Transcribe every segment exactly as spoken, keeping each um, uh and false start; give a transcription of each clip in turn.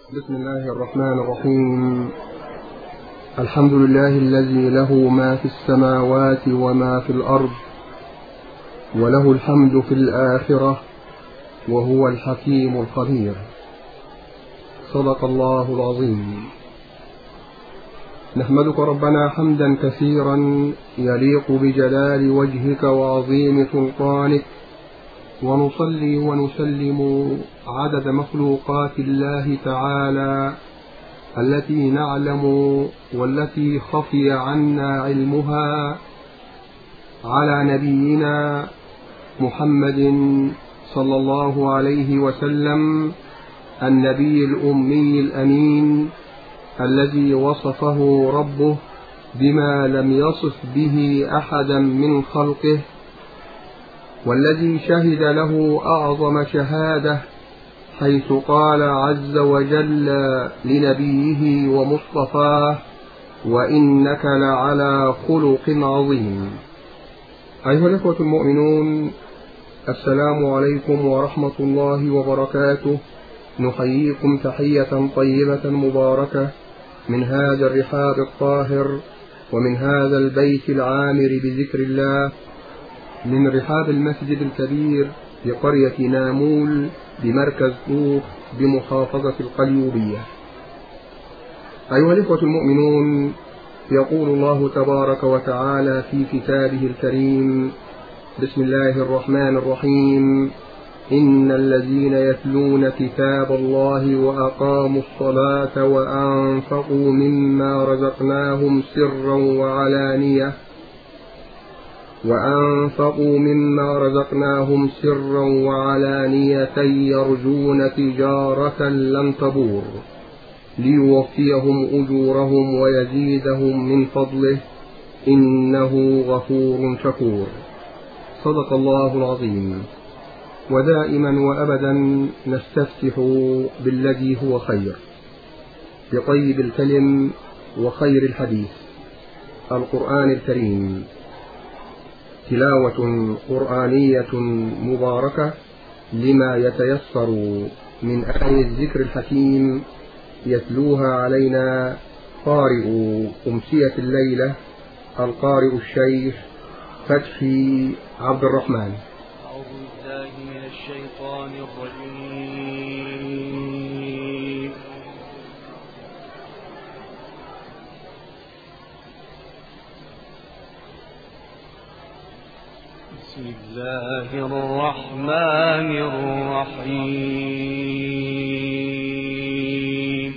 بسم الله الرحمن الرحيم. الحمد لله الذي له ما في السماوات وما في الأرض، وله الحمد في الآخرة، وهو الحكيم الخبير. صدق الله العظيم. نحمدك ربنا حمدا كثيرا يليق بجلال وجهك وعظيم سلطانك، ونصلي ونسلم عدد مخلوقات الله تعالى التي نعلم والتي خفي عنا علمها على نبينا محمد صلى الله عليه وسلم، النبي الأمي الأمين الذي وصفه ربه بما لم يصف به أحدا من خلقه، والذي شهد له أعظم شهادة حيث قال عز وجل لنبيه ومصطفاه: وإنك لعلى خلق عظيم. أيها الإخوة المؤمنون، السلام عليكم ورحمة الله وبركاته. نحييكم تحية طيبة مباركة من هذا الرحاب الطاهر، ومن هذا البيت العامر بذكر الله، من رحاب المسجد الكبير بقرية نامول بمركز طوخ بمحافظة القليوبية. أيها الإخوة المؤمنون، يقول الله تبارك وتعالى في كتابه الكريم: بسم الله الرحمن الرحيم: إن الذين يتلون كتاب الله وأقاموا الصلاة وأنفقوا مما رزقناهم سرا وعلانية وأنفقوا مما رزقناهم سرا وعلانية يرجون تجارة لن تبور ليوفيهم أجورهم ويزيدهم من فضله إنه غفور شكور. صدق الله العظيم. ودائما وأبدا نستفتح بالذي هو خير، بطيب الكلم وخير الحديث، القرآن الكريم. تلاوة قرآنية مباركة لما يتيسر من آية الذكر الحكيم، يتلوها علينا قارئ أمسية الليلة القارئ الشيخ فتحي عبد الرحمن. أعوذ بالله من الشيطان الرجيم. بسم الله الرحمن الرحيم.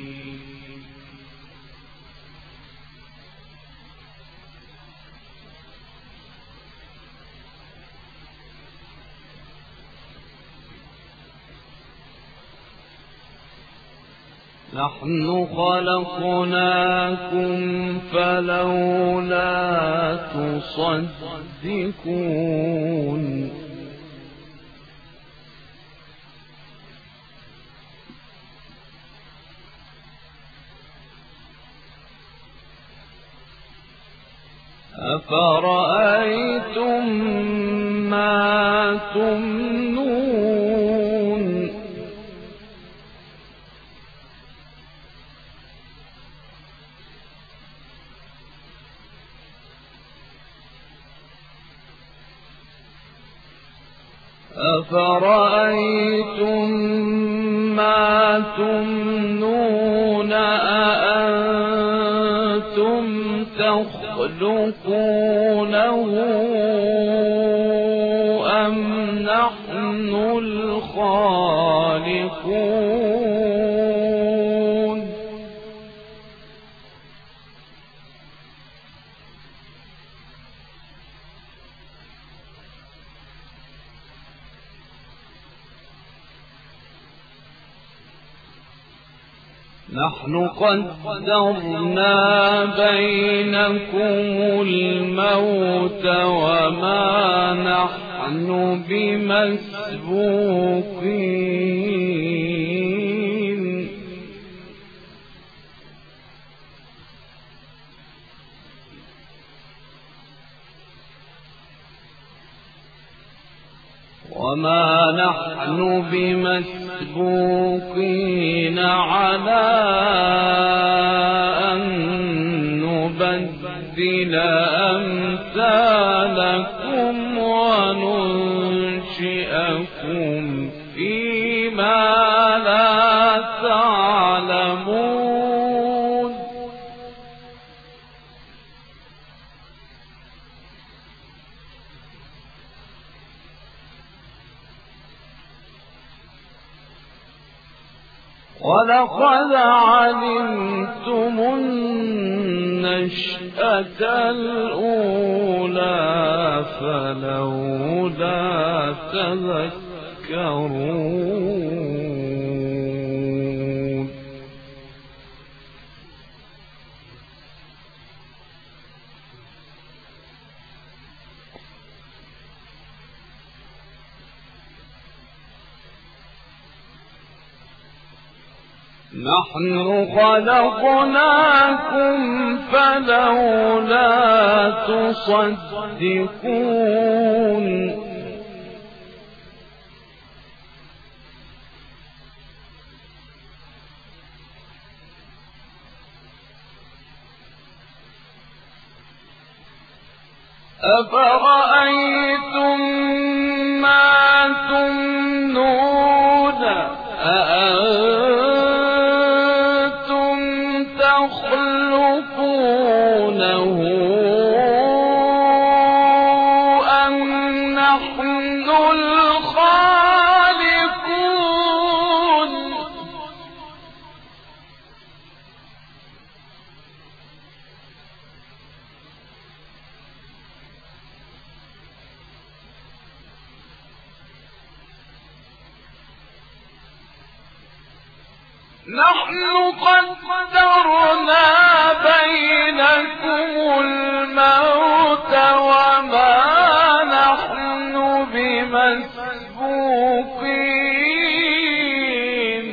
نحن خلقناكم فلولا تصدقون. أفرأيتم ما تمنون. أفرأيتم ما تمنون أأنتم تخلقونه أم نحن الخالقون. نحن قدرنا بينكم الموت وما نحن بمسبوقين. وما نحن بمسبوقين على أن نبدل أمثالكم وننشئكم فيما لا تعلمون. ولقد علمتم النشأة الأولى فلولا تذكرون. نحن خلقناكم فلولا تصدقون. أفرأيتم ما تمنون أأنتم تخلقونه أم نحن الخالقون؟ نحن قدرنا بينكم الموت وما نحن بمسبوقين.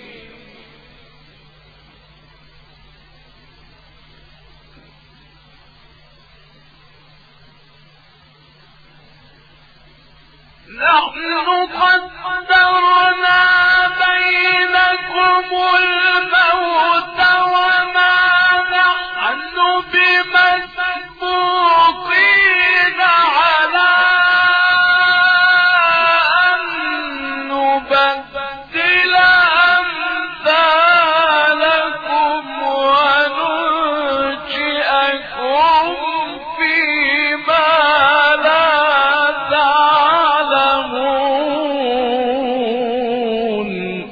نحن قدرنا بينكم الموت وما نحن بمسبوقين على أن نبدل أمثالكم وننشئكم فيما لا تعلمون.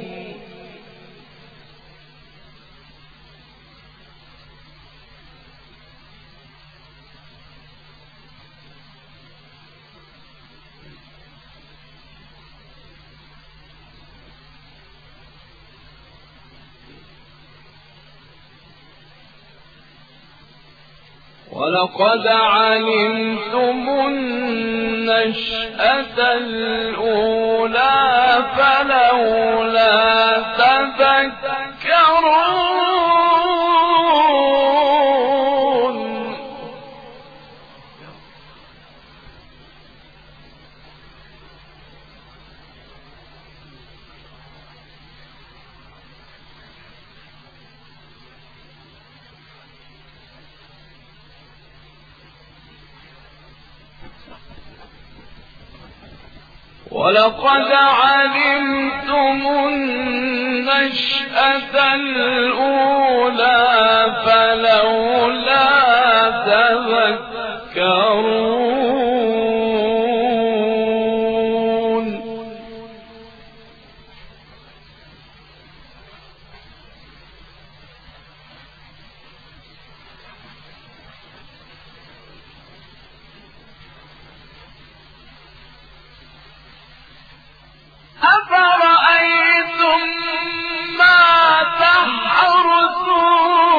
ولقد علمتم النشأة الأولى فلولا تذكرون. ولقد علمتم النشأة الأولى فلولا تذكرون. أفرأيتم ما تحرثون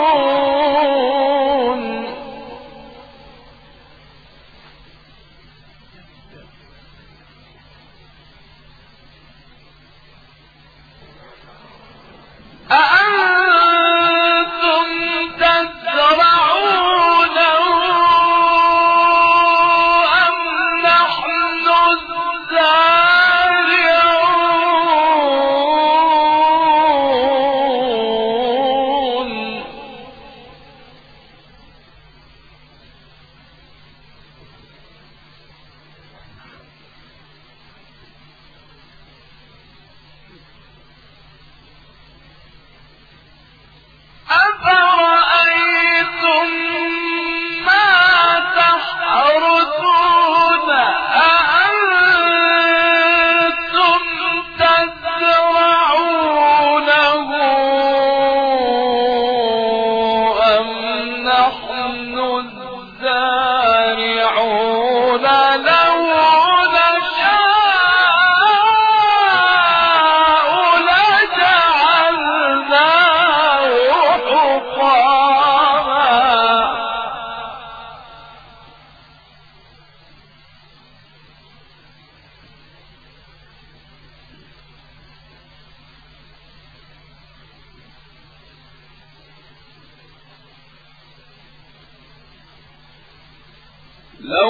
لو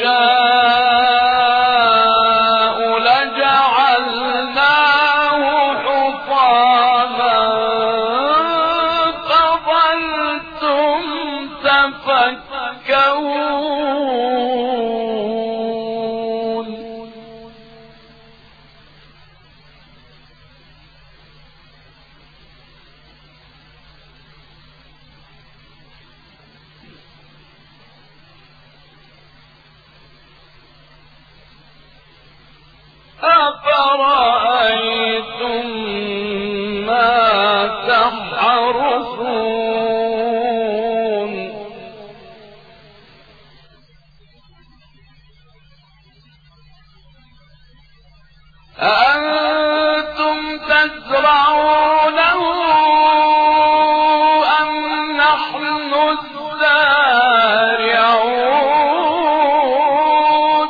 نشاء لجعلناه حطاما فظلتم تفكرون أفرأيتم ما تحرثون أأنتم تزرعونه أم نحن الزارعون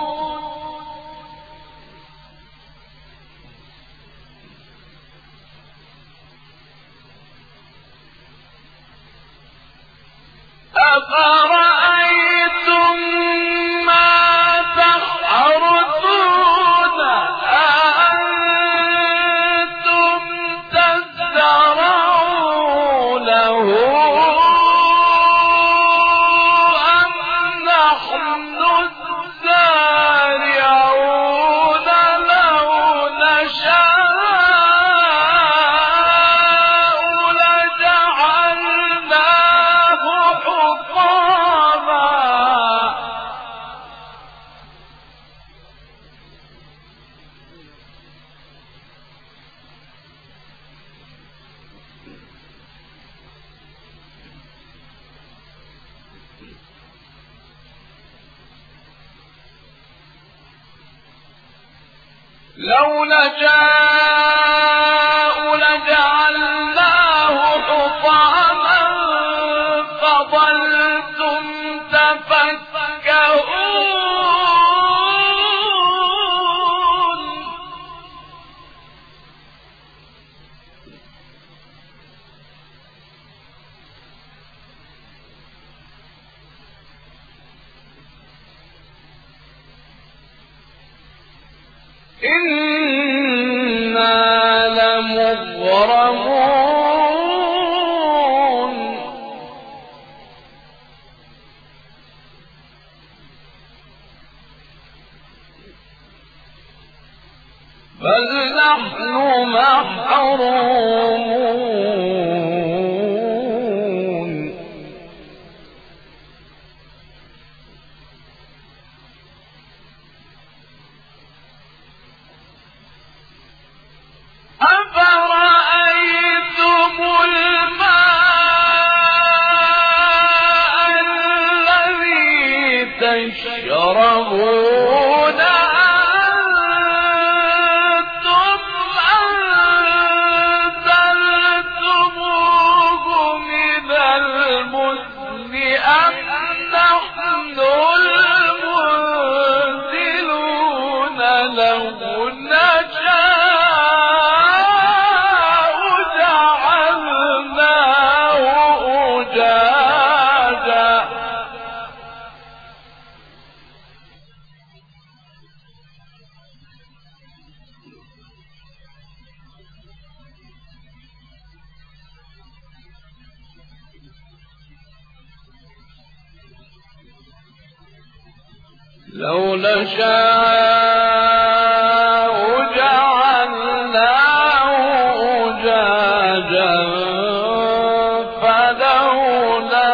أفرأيتم ما تحرثون أأنتم تزرعونه أم نحن الزارعون لو نشاء لجعلناه حطاما لو نشاء لجعلناه حطاما فظلتم تفكهون إنا لمغرمون بل نحن محرومون أفرأيتم الماء الذي تشربون أأنتم أنزلتموه من المزن أم نحن المنزلون لو نشاء جعلناه أجاجا لو نشاء جعلناه أجاجا فلولا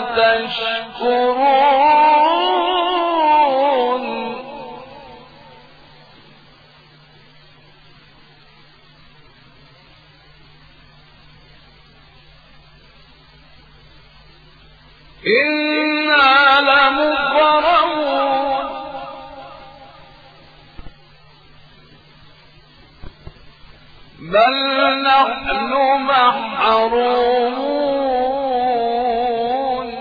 تشكرون إنا لمغرمون بل نحن محرومون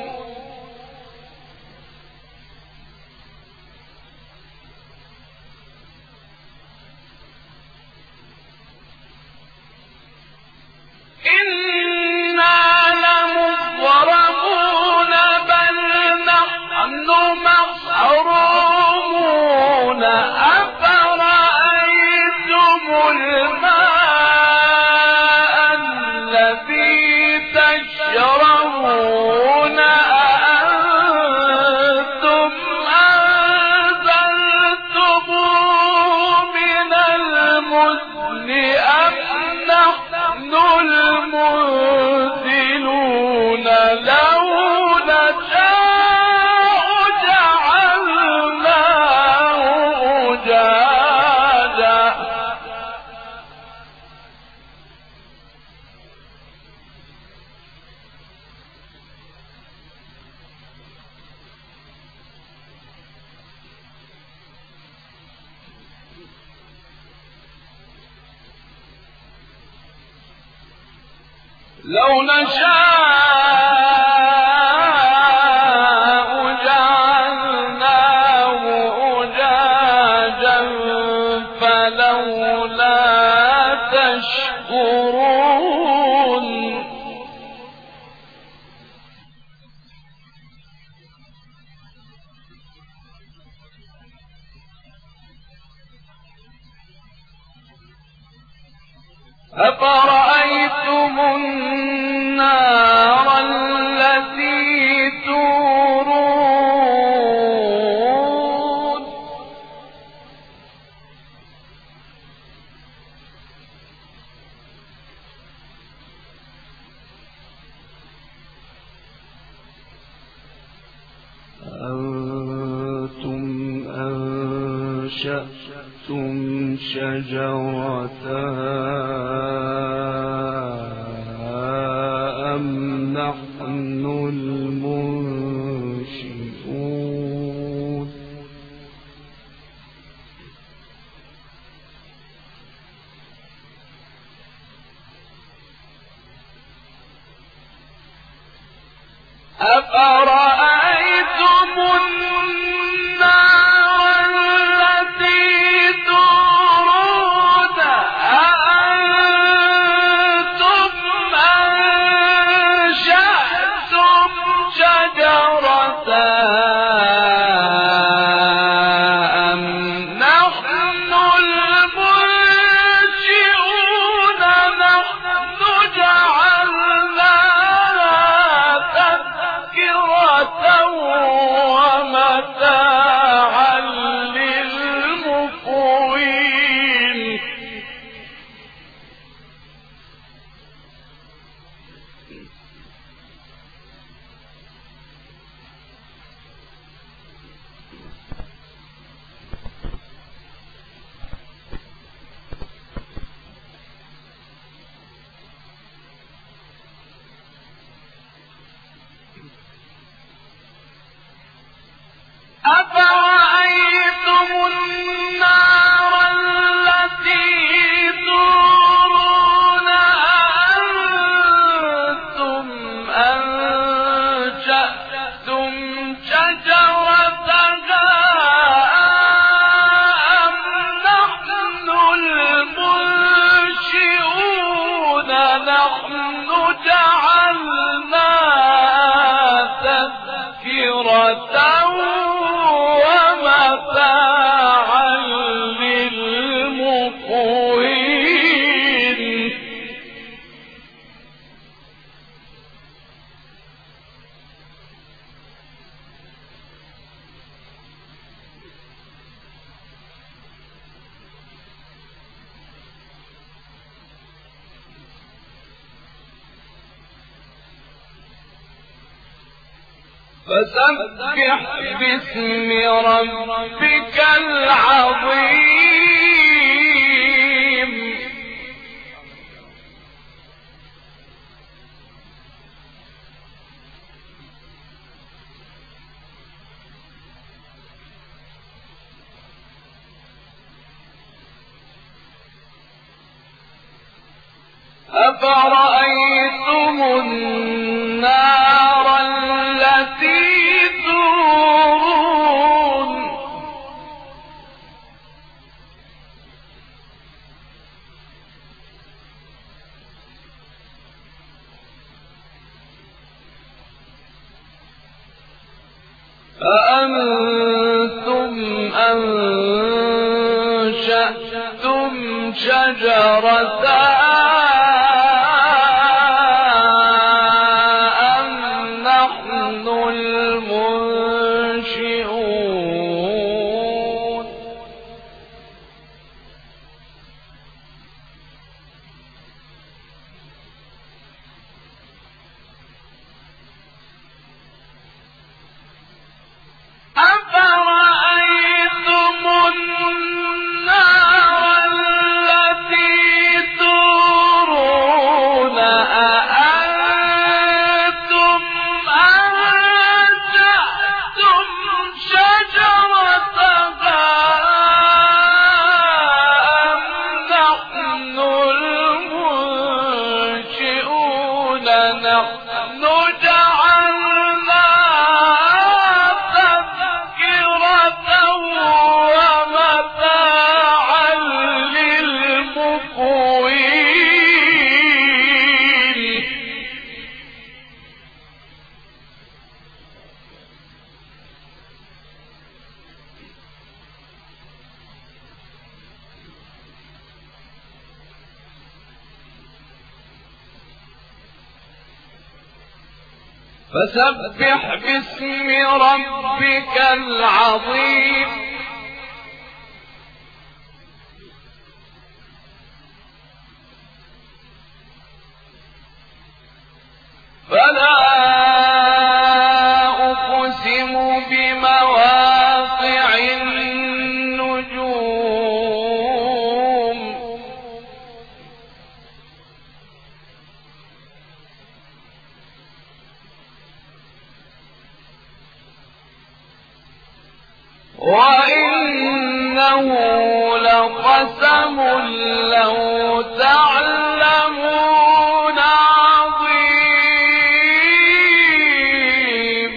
إنا لمغرمون بل نحن محرومون تشربون أأنتم أنزلتموه من المزن أم نحن المنزلون لو نشاء جعلناه أجاجا لو نشاء جعلناه أجاجا فلولا تشكرون أفرأيتم النار التي تورون أنتم أنشأتم شجرتها أم نحن المنشئون أفرأيتم النار التي تورون أأنتم أنشأتم شجرتها أم نحن المنشئون نحن جعلناها تذكرة ومتاعا للمقوين أفرأيتم النار التي تورون أأنتم أنشأتم شجرتها أم نحن المنشئون نحن جعلناها تذكرة ومتاعا للمقوين فسبح باسم ربك العظيم أفرأيتم النار التي تورون أأنتم أنشأتم شجرتها نحن جعلناها تذكرة ومتاعا للمقوين فسبح باسم ربك العظيم فلا أقسم بمواقع النجوم وإنه لقسم لو تعلمون عظيم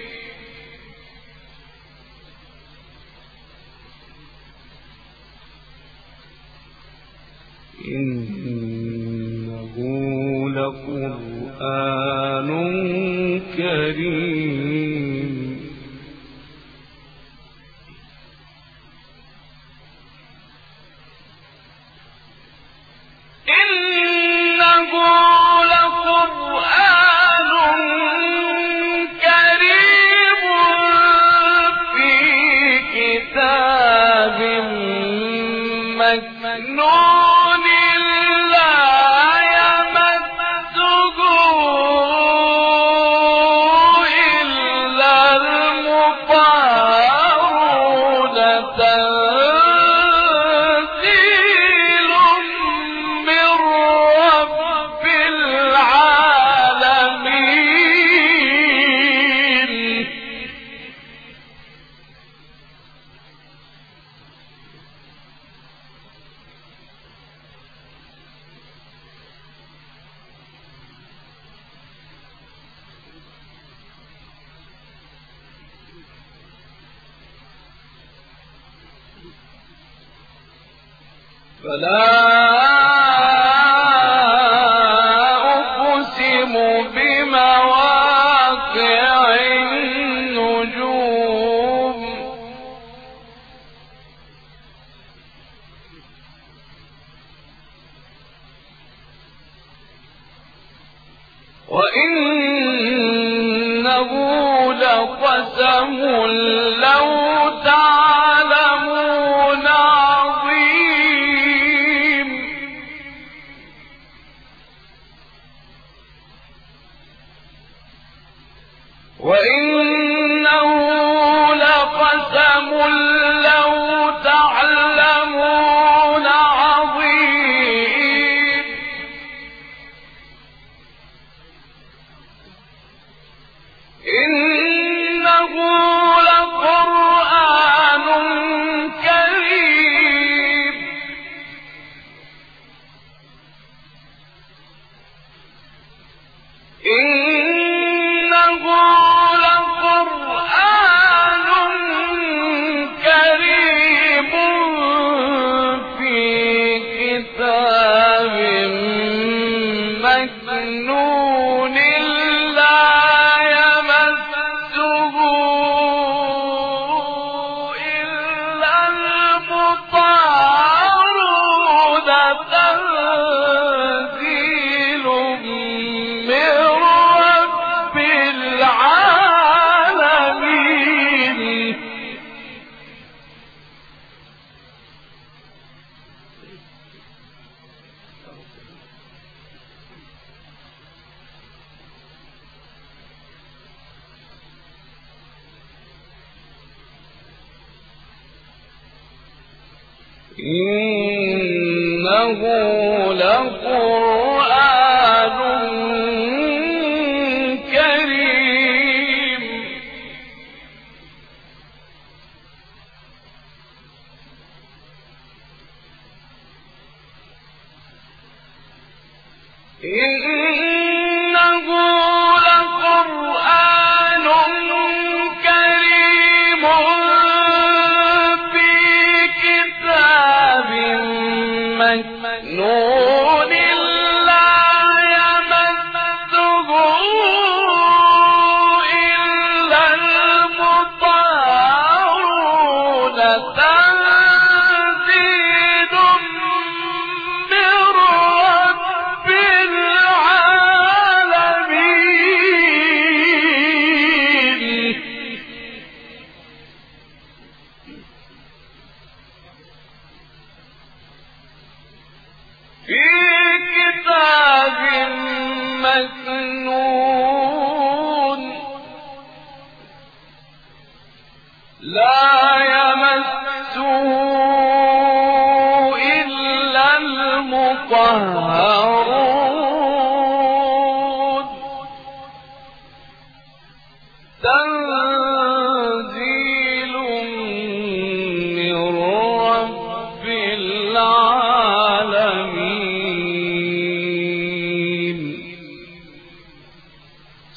إنه لقرآن كريم إنه لقرآن كريم في كتاب مكنون لا يمسه إلا المطهرون تنزيل من رب العالمين فلا أقسم بمواقع النجوم وإنه لقسم لو تعلمون عظيم وإنه لقسم لو تعلمون عظيم إنه لقرآن كريم إنه لقرآن كريم في كتاب مكنون لا يمسه إلا المطهرون تنزيل من رب العالمين إنه لقرآن كريم إنه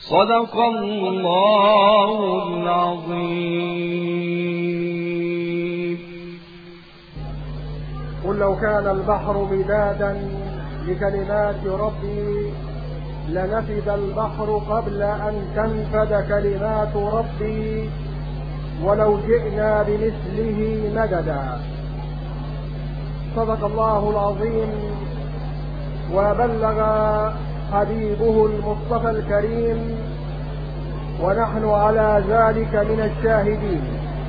صدق الله العظيم. قل لو كان البحر مدادا لكلمات ربي لنفد البحر قبل أن تنفد كلمات ربي ولو جئنا بمثله مددا. صدق الله العظيم وبلغ حبيبه المصطفى الكريم ونحن على ذلك من الشاهدين.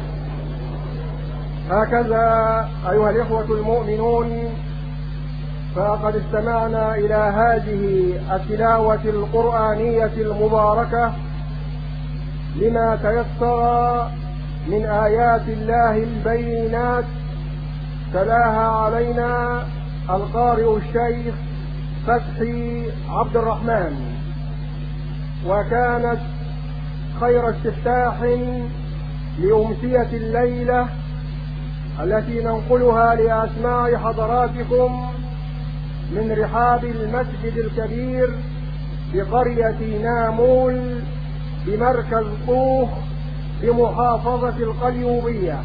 هكذا أيها الإخوة المؤمنون، فقد استمعنا إلى هذه التلاوة القرآنية المباركة لما تيسر من آيات الله البينات تلاها علينا القارئ الشيخ فتحي عبد الرحمن، وكانت خير استفتاح لأمسية الليلة التي ننقلها لأسماع حضراتكم من رحاب المسجد الكبير بقرية نامول بمركز طوخ بمحافظة القليوبية.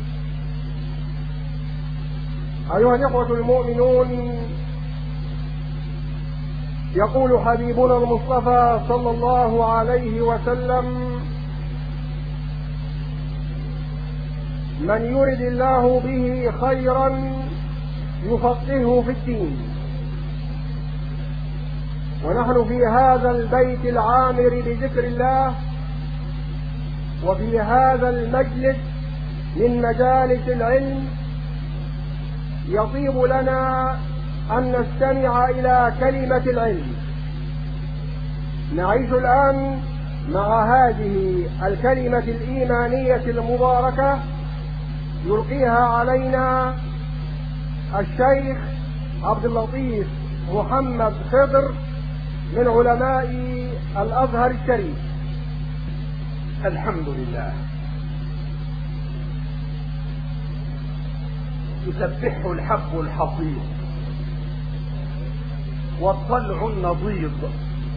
أيها الإخوة المؤمنون، يقول حبيبنا المصطفى صلى الله عليه وسلم: من يرد الله به خيرا يفقهه في الدين. ونحن في هذا البيت العامر بذكر الله وفي هذا المجلس من مجالس العلم يطيب لنا أن نستمع إلى كلمة العلم. نعيش الآن مع هذه الكلمة الإيمانية المباركة يلقيها علينا الشيخ عبد اللطيف محمد خضر من علماء الأزهر الشريف. الحمد لله. يسبح الحب الحصيد والطلع النضيد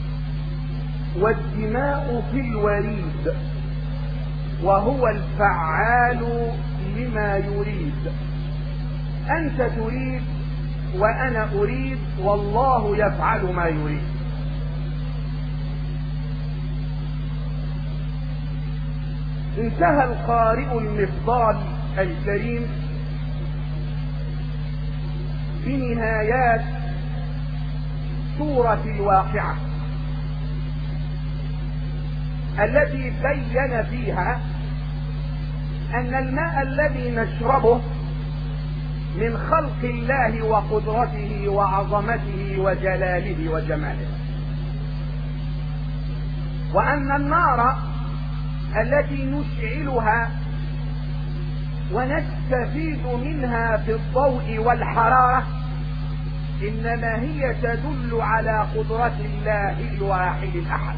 والدماء في الوريد، وهو الفعال لما يريد. أنت تريد وأنا أريد، والله يفعل ما يريد. انتهى القارئ المفضال الكريم بنهايات سورة الواقعة التي بين فيها أن الماء الذي نشربه من خلق الله وقدرته وعظمته وجلاله وجماله، وأن النار التي نشعلها ونستفيد منها في الضوء والحرارة إنما هي تدل على قدرة الله الواحد الأحد.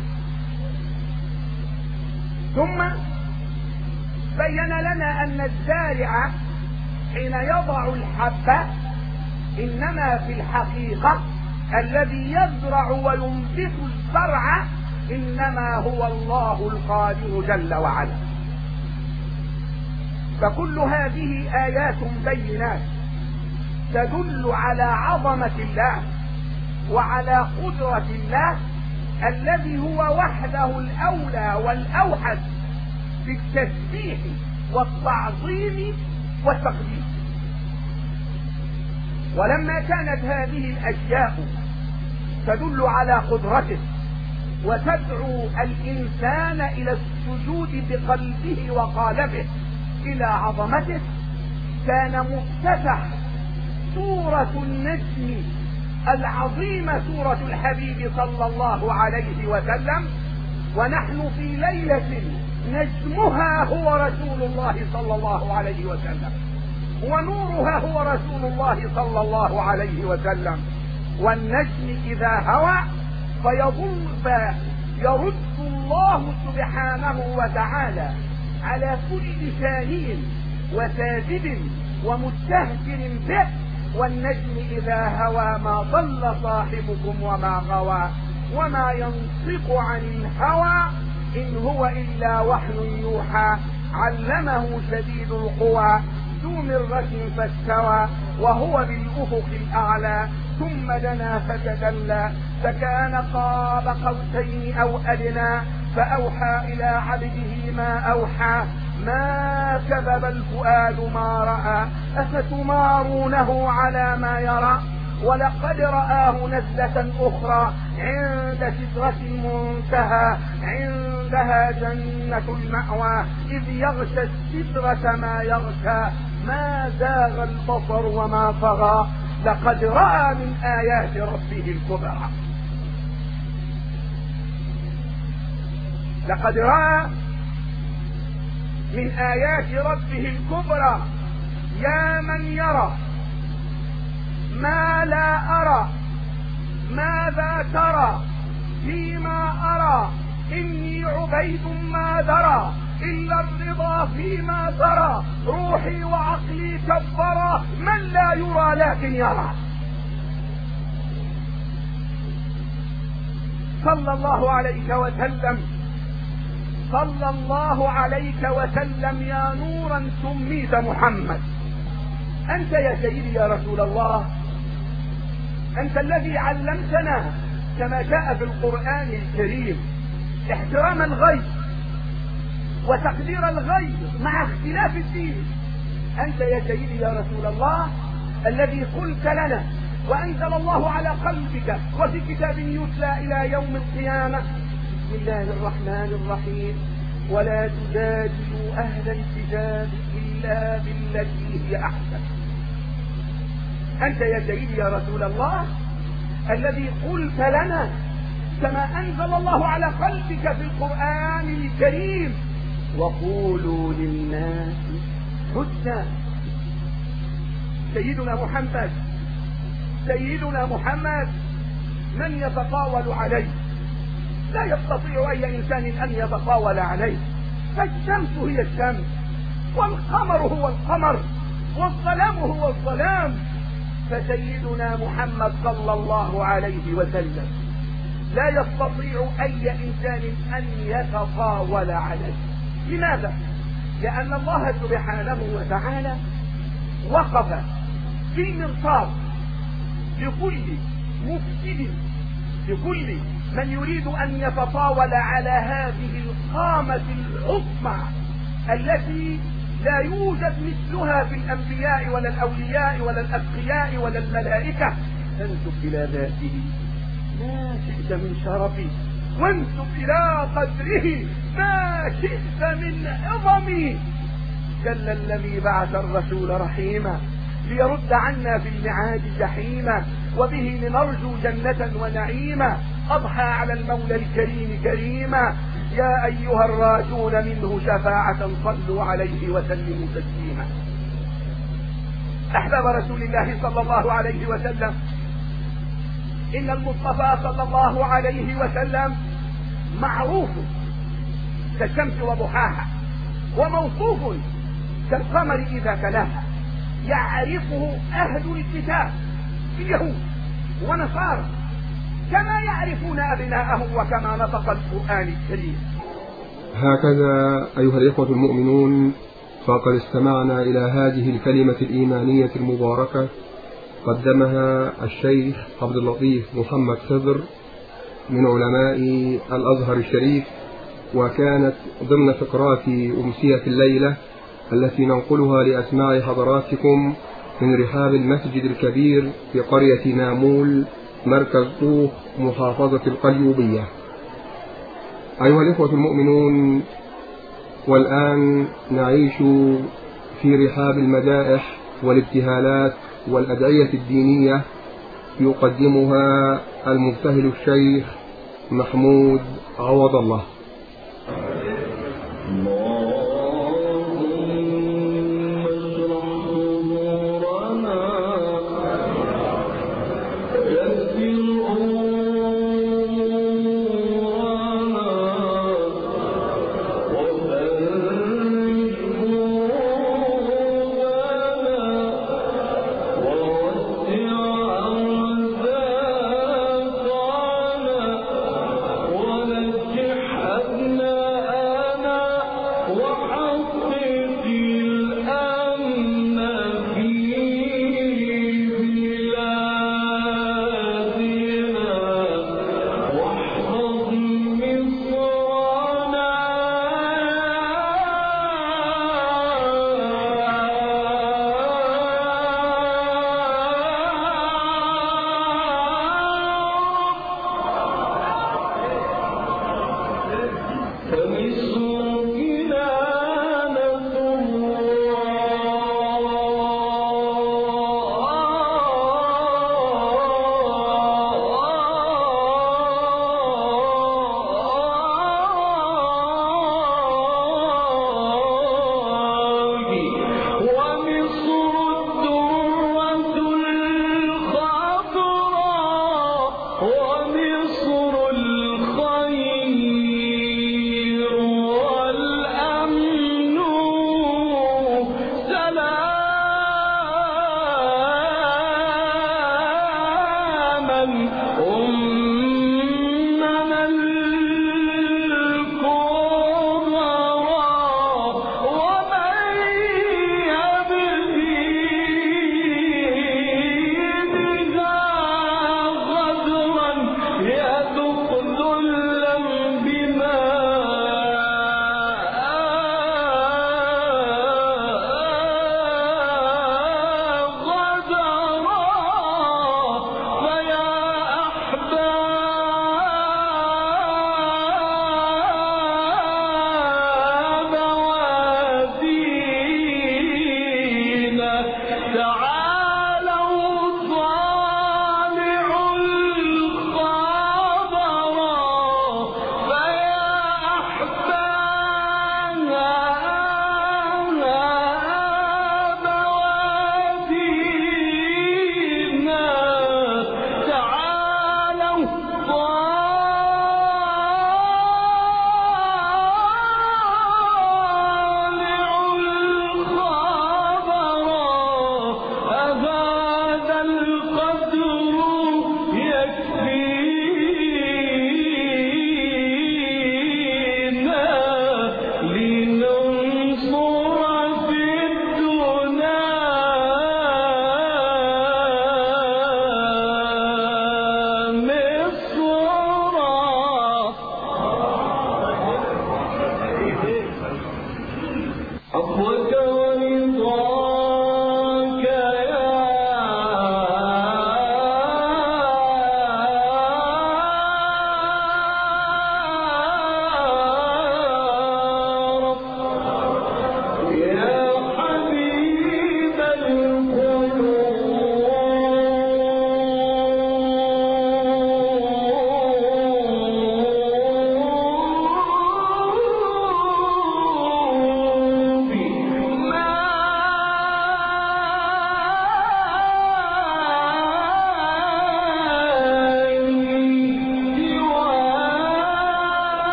ثم بين لنا أن الزارع حين يضع الحبة إنما في الحقيقة الذي يزرع وينبت الزرع إنما هو الله القادر جل وعلا. فكل هذه آيات بينات تدل على عظمة الله وعلى قدرة الله الذي هو وحده الأولى والأوحد في التسبيح والتعظيم والتقديس. ولما كانت هذه الأشياء تدل على قدرته وتدعو الإنسان إلى السجود بقلبه وقالبه إلى عظمته، كان مفتتح سورة النجم العظيمة سورة الحبيب صلى الله عليه وسلم، ونحن في ليلة نجمها هو رسول الله صلى الله عليه وسلم، ونورها هو رسول الله صلى الله عليه وسلم. والنجم إذا هوى فيظل فيرد الله سبحانه وتعالى على كل ثاني وساجد ومستهجر به. والنجم إذا هوى ما ضل صاحبكم وما غوى وما ينطق عن الهوى إن هو إلا وحي يوحى علمه شديد القوى ذو مرة فاستوى وهو بالأفق الأعلى ثم دنا فتدلى فكان قاب قوسين أو أدنى فأوحى إلى عبده ما أوحى ما كذب الفؤاد ما رأى أفتمارونه على ما يرى ولقد رآه نزلة أخرى عند سدرة المنتهى عندها جنة المأوى إذ يغشى السدرة ما يغشى ما زاغ البصر وما طغى لقد رأى من آيات ربه الكبرى لقد رأى من آيات ربه الكبرى يا من يرى ما لا أرى ماذا ترى فيما أرى إني عبيد ما درى إلا الرضا فيما ترى روحي وعقلي كبرا من لا يرى لكن يرى صلى الله عليك وسلم صلى الله عليك وسلم يا نورا سميت محمد. أنت يا سيدي يا رسول الله أنت الذي علمتنا كما جاء في القرآن الكريم احترام الغيب وتقدير الغيب مع اختلاف الدين. أنت يا سيدي يا رسول الله الذي قلت لنا وأنزل الله على قلبك وفي كتاب يتلى إلى يوم القيامة بسم الله الرحمن الرحيم ولا تجادلوا أهل الكتاب إلا بالتي هي أحسن. أنت يا سيدي يا رسول الله الذي قلت لنا كما أنزل الله على قلبك في القرآن الكريم وقولوا للناس حسنا. سيدنا محمد سيدنا محمد من يتطاول عليه لا يستطيع أي إنسان أن يتطاول عليه. فالشمس هي الشمس والقمر هو القمر والظلام هو الظلام. فسيدنا محمد صلى الله عليه وسلم لا يستطيع أي إنسان أن يتطاول عليه. لماذا؟ لأن الله سبحانه وتعالى وقف في مرصاد لكل مفسد لكل من يريد أن يتطاول على هذه القامة العظمى التي لا يوجد مثلها في الأنبياء ولا الأولياء ولا الأتقياء ولا الملائكة. انسب إلى ذاته ما شئت من شرفي وانسب إلى قدره ما شئت من عظمي. جل الذي بعث الرسول رحيما ليرد عنا في المعاد جحيما وبه لنرجو جنة ونعيما. أضحى على المولى الكريم كريما يا أيها الراجون منه شفاعة صلوا عليه وسلموا تسليما. أحباب رسول الله صلى الله عليه وسلم إن المصطفى صلى الله عليه وسلم معروف كالشمس وضحاها وموصوف كالقمر إذا تلاها. يعرفه أهل الكتاب اليهود ونصارى كما يعرفون أبناءهم وكما نطق القرآن الكريم. هكذا أيها الإخوة المؤمنون فقد استمعنا إلى هذه الكلمة الإيمانية المباركة قدمها الشيخ عبد اللطيف محمد خضر من علماء الأزهر الشريف، وكانت ضمن فقرات أمسية الليلة التي ننقلها لأسماع حضراتكم من رحاب المسجد الكبير في قرية نامول مركز طوخ محافظة القليوبية. أيها الإخوة المؤمنون، والآن نعيش في رحاب المدائح والابتهالات والأدعية الدينية يقدمها المبتهل الشيخ محمود عوض الله.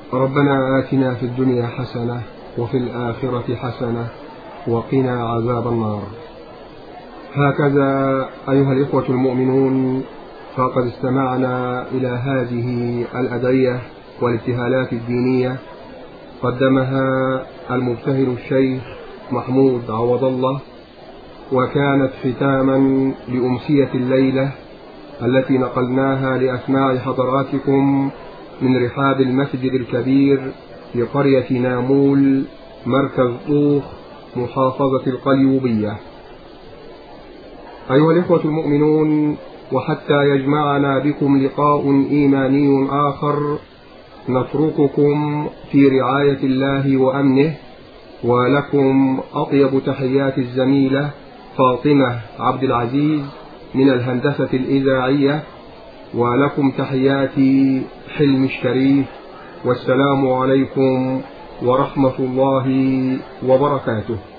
ربنا آتنا في الدنيا حسنة وفي الآخرة حسنة وقنا عذاب النار. هكذا أيها الإخوة المؤمنون، فقد استمعنا إلى هذه الأدعية والابتهالات الدينية قدمها المبتهل الشيخ محمود عوض الله، وكانت ختاما لأمسية الليلة التي نقلناها لأسماع حضراتكم من رحاب المسجد الكبير لقرية نامول مركز طوخ محافظة القليوبية. أيها الإخوة المؤمنون، وحتى يجمعنا بكم لقاء إيماني آخر، نترككم في رعاية الله وأمنه، ولكم أطيب تحيات الزميلة فاطمة عبد العزيز من الهندسة الإذاعية، ولكم تحياتي حلم الشريف، والسلام عليكم ورحمة الله وبركاته.